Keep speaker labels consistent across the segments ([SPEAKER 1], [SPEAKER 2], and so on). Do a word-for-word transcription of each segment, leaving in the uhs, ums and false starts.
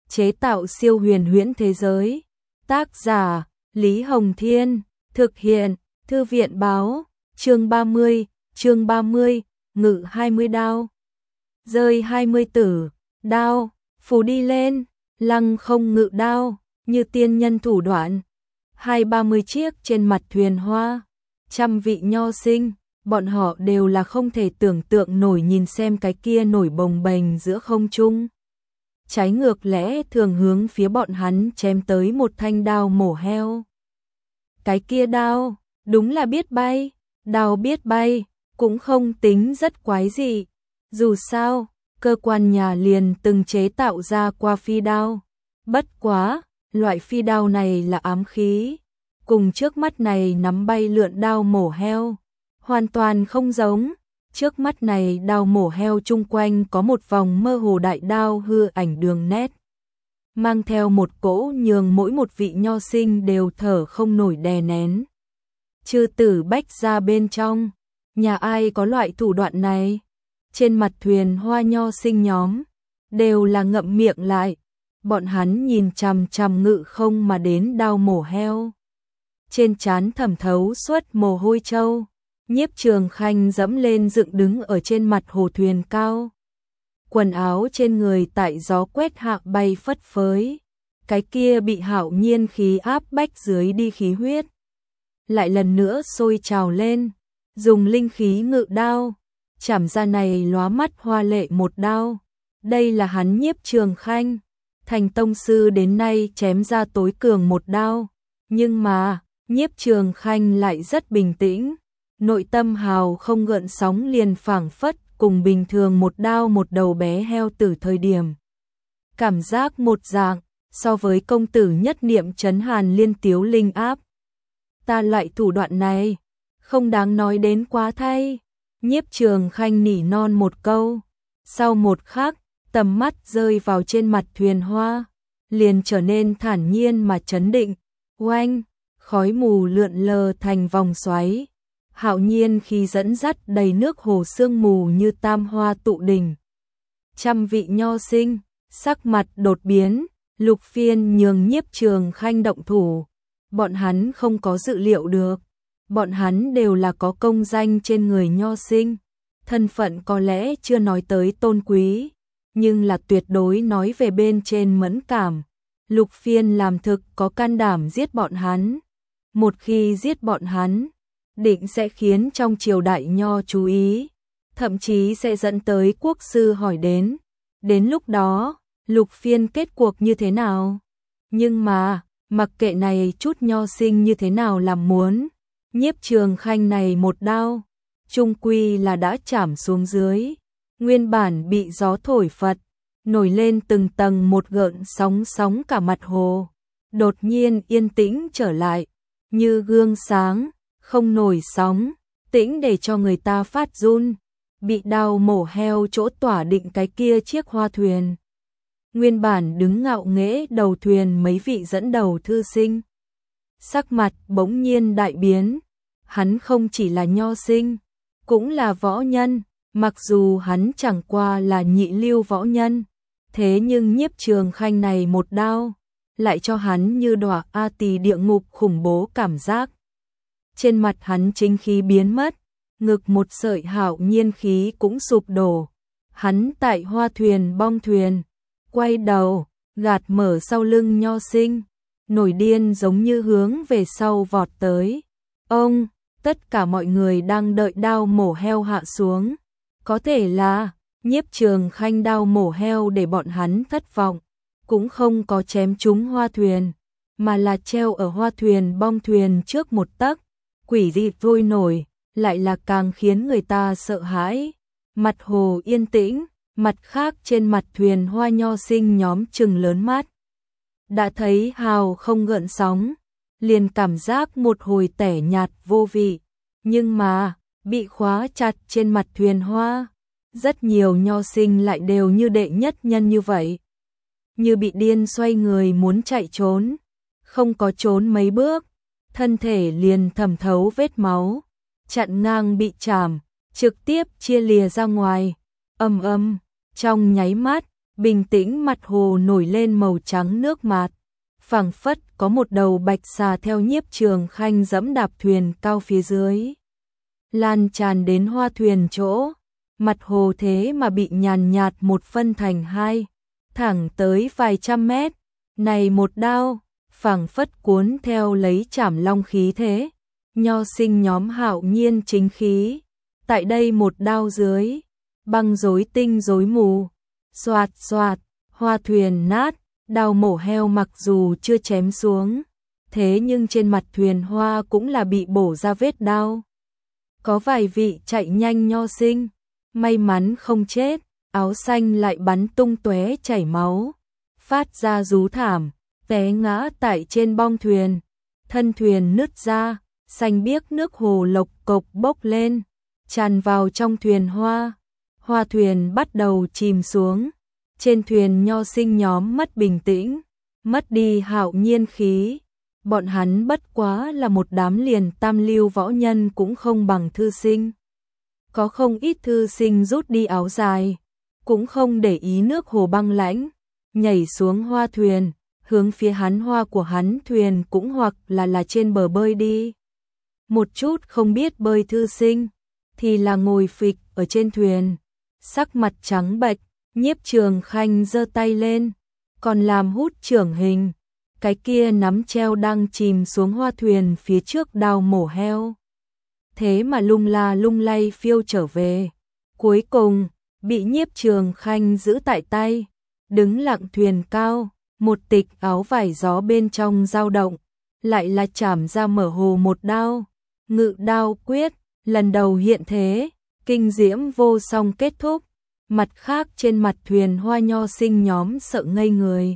[SPEAKER 1] chế tạo siêu huyền huyễn thế giới. Tác giả Lý Hồng Thiên, thực hiện Thư viện báo, chương ba mươi, chương ba mươi, ngự hai mươi đao. Rơi hai mươi tử, đao, phủ đi lên, lăng không ngự đao, như tiên nhân thủ đoạn. Hai ba mươi chiếc trên mặt thuyền hoa, trăm vị nho sinh, bọn họ đều là không thể tưởng tượng nổi nhìn xem cái kia nổi bồng bềnh giữa không trung. Trái ngược lẽ thường hướng phía bọn hắn chém tới một thanh đao mổ heo. Cái kia đao, đúng là biết bay, đao biết bay, cũng không tính rất quái dị. Dù sao, cơ quan nhà liền từng chế tạo ra qua phi đao. Bất quá, loại phi đao này là ám khí, cùng trước mắt này nắm bay lượn đao mổ heo hoàn toàn không giống. Trước mắt này đao mổ heo chung quanh có một vòng mơ hồ đại đao hư ảnh đường nét, mang theo một cỗ nhường mỗi một vị nho sinh đều thở không nổi đè nén. Chư tử bách ra bên trong, nhà ai có loại thủ đoạn này? Trên mặt thuyền hoa nho sinh nhóm, đều là ngậm miệng lại, bọn hắn nhìn chằm chằm ngự không mà đến đao mổ heo. Trên trán thẩm thấu suốt mồ hôi trâu. Nhiếp Trường Khanh dẫm lên dựng đứng ở trên mặt hồ thuyền cao. Quần áo trên người tại gió quét hạ bay phất phới. Cái kia bị hạo nhiên khí áp bách dưới đi khí huyết. Lại lần nữa sôi trào lên, dùng linh khí ngự đao, chảm ra này lóa mắt hoa lệ một đao. Đây là hắn Nhiếp Trường Khanh, thành tông sư đến nay chém ra tối cường một đao. Nhưng mà, Nhiếp Trường Khanh lại rất bình tĩnh. Nội tâm hào không gợn sóng liền phảng phất cùng bình thường một đao một đầu bé heo từ thời điểm. Cảm giác một dạng, so với công tử nhất niệm trấn hàn liên tiếu linh áp. Ta loại thủ đoạn này, không đáng nói đến quá thay. Nhiếp Trường Khanh nỉ non một câu, sau một khắc, tầm mắt rơi vào trên mặt thuyền hoa, liền trở nên thản nhiên mà trấn định. Oanh, khói mù lượn lờ thành vòng xoáy. Hạo nhiên khi dẫn dắt đầy nước hồ sương mù như tam hoa tụ đỉnh. Trăm vị nho sinh, sắc mặt đột biến, Lục Phiên nhường Nhiếp Trường Khanh động thủ. Bọn hắn không có dự liệu được. Bọn hắn đều là có công danh trên người nho sinh. Thân phận có lẽ chưa nói tới tôn quý, nhưng là tuyệt đối nói về bên trên mẫn cảm. Lục Phiên làm thực có can đảm giết bọn hắn. Một khi giết bọn hắn, định sẽ khiến trong triều đại nho chú ý, thậm chí sẽ dẫn tới quốc sư hỏi đến. Đến lúc đó, Lục Phiên kết cuộc như thế nào? Nhưng mà, mặc kệ này chút nho sinh như thế nào làm muốn, Nhiếp Trường Khanh này một đao, chung quy là đã chảm xuống dưới. Nguyên bản bị gió thổi phật, nổi lên từng tầng một gợn sóng sóng cả mặt hồ. Đột nhiên yên tĩnh trở lại, như gương sáng. Không nổi sóng, tĩnh để cho người ta phát run. Bị đao mổ heo chỗ tỏa định cái kia chiếc hoa thuyền. Nguyên bản đứng ngạo nghễ đầu thuyền mấy vị dẫn đầu thư sinh. Sắc mặt bỗng nhiên đại biến. Hắn không chỉ là nho sinh, cũng là võ nhân. Mặc dù hắn chẳng qua là nhị lưu võ nhân, thế nhưng Nhiếp Trường Khanh này một đao, lại cho hắn như đọa A Tỳ địa ngục khủng bố cảm giác. Trên mặt hắn chính khí biến mất, ngực một sợi hạo nhiên khí cũng sụp đổ. Hắn tại hoa thuyền bong thuyền, quay đầu, gạt mở sau lưng nho sinh, nổi điên giống như hướng về sau vọt tới. Ông, tất cả mọi người đang đợi đao mổ heo hạ xuống. Có thể là, Nhiếp Trường Khanh đao mổ heo để bọn hắn thất vọng, cũng không có chém trúng hoa thuyền, mà là treo ở hoa thuyền bong thuyền trước một tấc. Quỷ dị vui nổi, lại là càng khiến người ta sợ hãi. Mặt hồ yên tĩnh, mặt khác trên mặt thuyền hoa nho sinh nhóm trừng lớn mắt. Đã thấy hào không gợn sóng, liền cảm giác một hồi tẻ nhạt vô vị. Nhưng mà, bị khóa chặt trên mặt thuyền hoa, rất nhiều nho sinh lại đều như đệ nhất nhân như vậy. Như bị điên xoay người muốn chạy trốn, không có trốn mấy bước. Thân thể liền thẩm thấu vết máu, chặn ngang bị chảm, trực tiếp chia lìa ra ngoài. Ầm ầm, trong nháy mắt, Bình tĩnh mặt hồ nổi lên màu trắng nước mạt, phảng phất có một đầu bạch xà theo Nhiếp Trường Khanh dẫm đạp thuyền cao phía dưới, lan tràn đến hoa thuyền chỗ. Mặt hồ thế mà bị nhàn nhạt một phân thành hai, thẳng tới vài trăm mét. Này một đao, phảng phất cuốn theo lấy Trảm Long khí thế, Nho Sinh nhóm hạo nhiên chính khí. Tại đây một đao dưới, băng rối tinh rối mù, xoạt xoạt, hoa thuyền nát. Đao mổ heo mặc dù chưa chém xuống, thế nhưng trên mặt thuyền hoa cũng là bị bổ ra vết đao. Có vài vị chạy nhanh Nho Sinh, may mắn không chết, áo xanh lại bắn tung tóe chảy máu, phát ra rú thảm, té ngã tại trên bong thuyền, thân thuyền nứt ra, xanh biếc nước hồ lộc cộc bốc lên, tràn vào trong thuyền hoa. Hoa thuyền bắt đầu chìm xuống, trên thuyền Nho Sinh nhóm mất bình tĩnh, mất đi hạo nhiên khí. Bọn hắn bất quá là một đám liền tam lưu võ nhân cũng không bằng thư sinh. Có không ít thư sinh rút đi áo dài, cũng không để ý nước hồ băng lãnh, nhảy xuống hoa thuyền, hướng phía hắn hoa của hắn thuyền cũng hoặc là là trên bờ bơi đi. Một chút không biết bơi thư sinh, thì là ngồi phịch ở trên thuyền, sắc mặt trắng bệch. Nhiếp Trường Khanh giơ tay lên, còn làm hút trưởng hình, cái kia nắm treo đang chìm xuống hoa thuyền phía trước đao mổ heo. Thế mà lung la lung lay phiêu trở về, cuối cùng bị Nhiếp Trường Khanh giữ tại tay, đứng lặng thuyền cao, một tịch áo vải gió bên trong dao động, lại là chảm ra mở hồ một đao, ngự đao quyết, lần đầu hiện thế, kinh diễm vô song kết thúc. Mặt khác trên mặt thuyền hoa Nho Sinh nhóm sợ ngây người.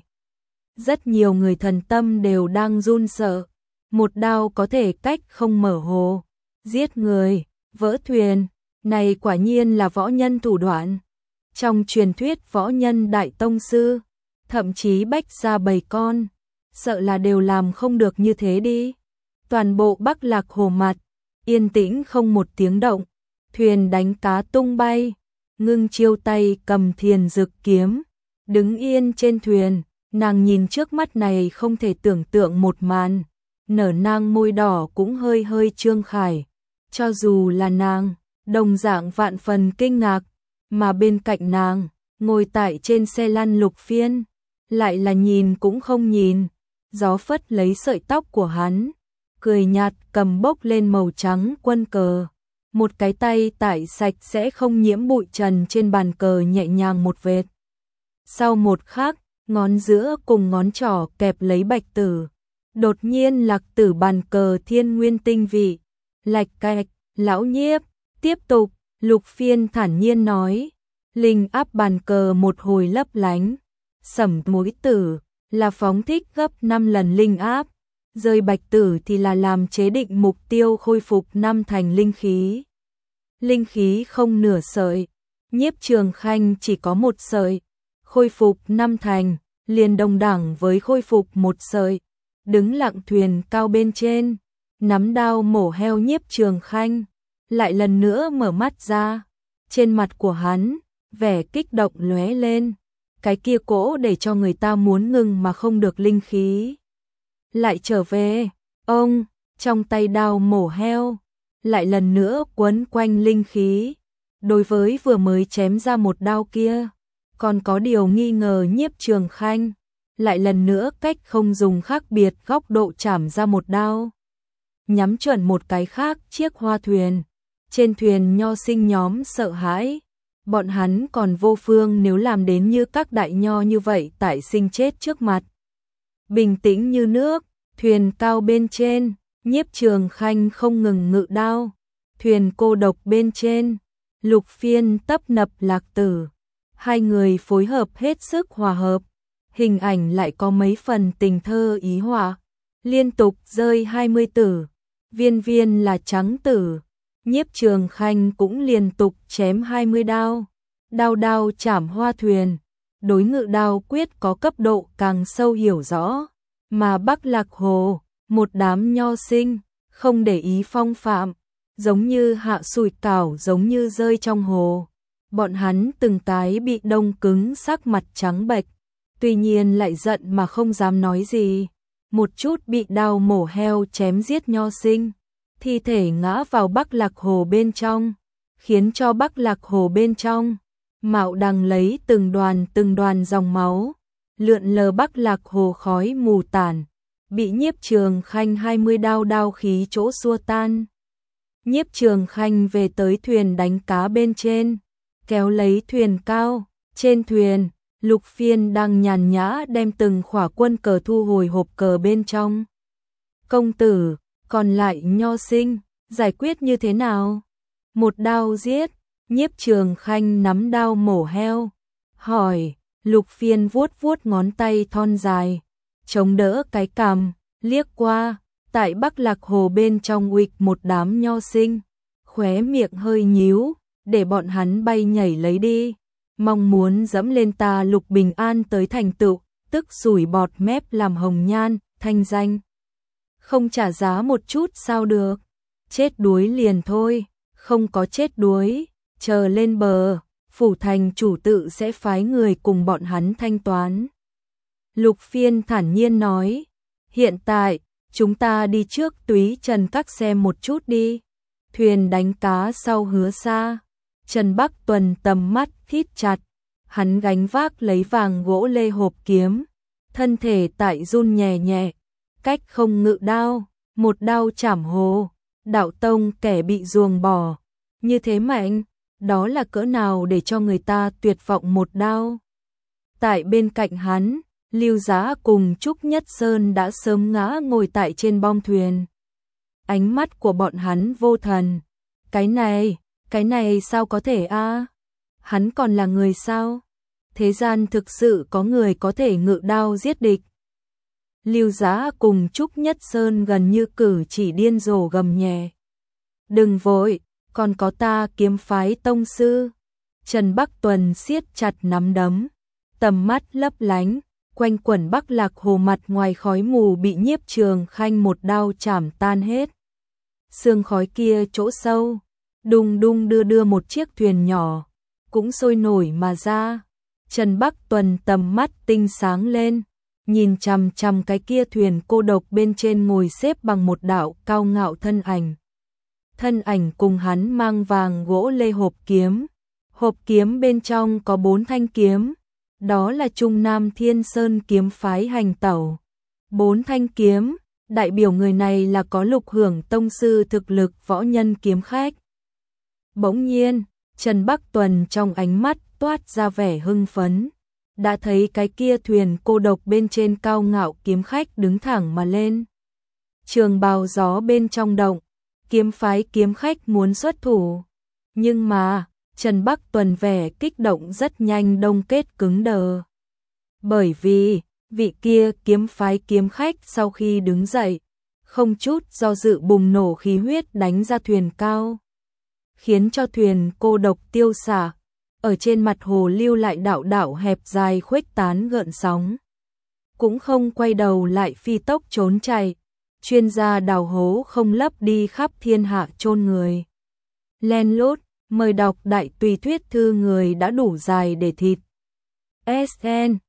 [SPEAKER 1] Rất nhiều người thần tâm đều đang run sợ, một đao có thể cách không mở hồ, giết người, vỡ thuyền, này quả nhiên là võ nhân thủ đoạn. Trong truyền thuyết võ nhân đại tông sư, thậm chí bách gia bầy con, sợ là đều làm không được như thế đi. Toàn bộ Bắc Lạc hồ mặt, yên tĩnh không một tiếng động, thuyền đánh cá tung bay. Ngưng chiêu tay cầm thiền dực kiếm, đứng yên trên thuyền, nàng nhìn trước mắt này không thể tưởng tượng một màn, nở nang môi đỏ cũng hơi hơi trương khải, cho dù là nàng, đồng dạng vạn phần kinh ngạc, mà bên cạnh nàng, ngồi tại trên xe lăn Lục Phiên, lại là nhìn cũng không nhìn, gió phất lấy sợi tóc của hắn, cười nhạt cầm bốc lên màu trắng quân cờ. Một cái tay tải sạch sẽ không nhiễm bụi trần trên bàn cờ nhẹ nhàng một vệt. Sau một khắc, ngón giữa cùng ngón trỏ kẹp lấy bạch tử. Đột nhiên lạc tử bàn cờ thiên nguyên tinh vị. Lạch cạch, lão Nhiếp, tiếp tục, Lục Phiên thản nhiên nói. Linh áp bàn cờ một hồi lấp lánh. Sẩm mối tử, là phóng thích gấp năm lần linh áp. Rơi bạch tử thì là làm chế định mục tiêu khôi phục năm thành linh khí. Linh khí không nửa sợi, Nhiếp Trường Khanh chỉ có một sợi, khôi phục năm thành, liền đồng đẳng với khôi phục một sợi. Đứng lặng thuyền cao bên trên, nắm đao mổ heo Nhiếp Trường Khanh, lại lần nữa mở mắt ra, trên mặt của hắn, vẻ kích động lóe lên, cái kia cỗ để cho người ta muốn ngừng mà không được linh khí. Lại trở về, ông, trong tay đao mổ heo, lại lần nữa quấn quanh linh khí. Đối với vừa mới chém ra một đao kia, còn có điều nghi ngờ Nhiếp Trường Khanh, lại lần nữa cách không dùng khác biệt góc độ chảm ra một đao. Nhắm chuẩn một cái khác chiếc hoa thuyền, trên thuyền Nho Sinh nhóm sợ hãi, bọn hắn còn vô phương nếu làm đến như các đại nho như vậy tại sinh chết trước mặt. Bình tĩnh như nước, thuyền cao bên trên, Nhiếp Trường Khanh không ngừng ngự đao, thuyền cô độc bên trên, Lục Phiên tấp nập lạc tử, hai người phối hợp hết sức hòa hợp, hình ảnh lại có mấy phần tình thơ ý họa, liên tục rơi hai mươi tử, viên viên là trắng tử, Nhiếp Trường Khanh cũng liên tục chém hai mươi đao, đao đao chảm hoa thuyền, đối ngự đao quyết có cấp độ càng sâu hiểu rõ, mà Bắc Lạc Hồ, một đám nho sinh, không để ý phong phạm, giống như hạ sủi cảo giống như rơi trong hồ. Bọn hắn từng cái bị đông cứng, sắc mặt trắng bệch, tuy nhiên lại giận mà không dám nói gì. Một chút bị đao mổ heo chém giết nho sinh, thi thể ngã vào Bắc Lạc Hồ bên trong, khiến cho Bắc Lạc Hồ bên trong mạo đằng lấy từng đoàn từng đoàn dòng máu, lượn lờ Bắc Lạc Hồ khói mù tản, bị Nhiếp Trường Khanh hai mươi đao đao khí chỗ xua tan. Nhiếp Trường Khanh về tới thuyền đánh cá bên trên, kéo lấy thuyền cao, trên thuyền, Lục Phiên đang nhàn nhã đem từng khỏa quân cờ thu hồi hộp cờ bên trong. Công tử, còn lại nho sinh, giải quyết như thế nào? Một đao giết, Nhiếp Trường Khanh nắm đao mổ heo, hỏi. Lục Phiên vuốt vuốt ngón tay thon dài, chống đỡ cái cằm, liếc qua, tại Bắc Lạc Hồ bên trong uịch một đám nho sinh, khóe miệng hơi nhíu, để bọn hắn bay nhảy lấy đi, mong muốn dẫm lên ta Lục Bình An tới thành tựu, tức sủi bọt mép làm hồng nhan, thanh danh. Không trả giá một chút sao được, chết đuối liền thôi, không có chết đuối, chờ lên bờ, phủ thành chủ tự sẽ phái người cùng bọn hắn thanh toán. Lục Phiên thản nhiên nói, hiện tại, chúng ta đi trước Túy Trần Các xem một chút đi. Thuyền đánh cá sau Hứa Sa, Trần Bắc Tuần tầm mắt thít chặt, hắn gánh vác lấy vàng gỗ lê hộp kiếm, thân thể tại run nhẹ nhẹ, cách không ngự đao, một đao chảm hồ, đạo tông kẻ bị ruồng bỏ, như thế mạnh, đó là cỡ nào để cho người ta tuyệt vọng một đao. Tại bên cạnh hắn, Lưu Giá cùng Trúc Nhất Sơn đã sớm ngã ngồi tại trên bong thuyền. Ánh mắt của bọn hắn vô thần. Cái này, cái này sao có thể a? À? Hắn còn là người sao? Thế gian thực sự có người có thể ngự đao giết địch. Lưu Giá cùng Trúc Nhất Sơn gần như cử chỉ điên rồ gầm nhẹ. Đừng vội, còn có ta Kiếm Phái tông sư. Trần Bắc Tuần siết chặt nắm đấm, tầm mắt lấp lánh, quanh quẩn Bắc Lạc Hồ mặt ngoài khói mù bị Nhiếp Trường Khanh một đao chảm tan hết. Sương khói kia chỗ sâu, đùng đùng đưa đưa một chiếc thuyền nhỏ, cũng sôi nổi mà ra. Trần Bắc Tuần tầm mắt tinh sáng lên, nhìn chằm chằm cái kia thuyền cô độc bên trên ngồi xếp bằng một đạo cao ngạo thân ảnh. Thân ảnh cùng hắn mang vàng gỗ lê hộp kiếm, hộp kiếm bên trong có bốn thanh kiếm, đó là Trung Nam Thiên Sơn kiếm phái hành tẩu. Bốn thanh kiếm, đại biểu người này là có Lục Hưởng tông sư thực lực võ nhân kiếm khách. Bỗng nhiên, Trần Bắc Tuần trong ánh mắt toát ra vẻ hưng phấn, đã thấy cái kia thuyền cô độc bên trên cao ngạo kiếm khách đứng thẳng mà lên. Trường bào gió bên trong động, kiếm phái kiếm khách muốn xuất thủ, nhưng mà Trần Bắc Tuần vẻ kích động rất nhanh đông kết cứng đờ. Bởi vì, vị kia kiếm phái kiếm khách sau khi đứng dậy, không chút do dự bùng nổ khí huyết đánh ra thuyền cao, khiến cho thuyền cô độc tiêu xả, ở trên mặt hồ lưu lại đạo đạo hẹp dài khuếch tán gợn sóng. Cũng không quay đầu lại phi tốc trốn chạy, chuyên gia đào hố không lấp đi khắp thiên hạ chôn người. Len lút, mời đọc đại tùy thuyết thư người đã đủ dài để thịt. ét en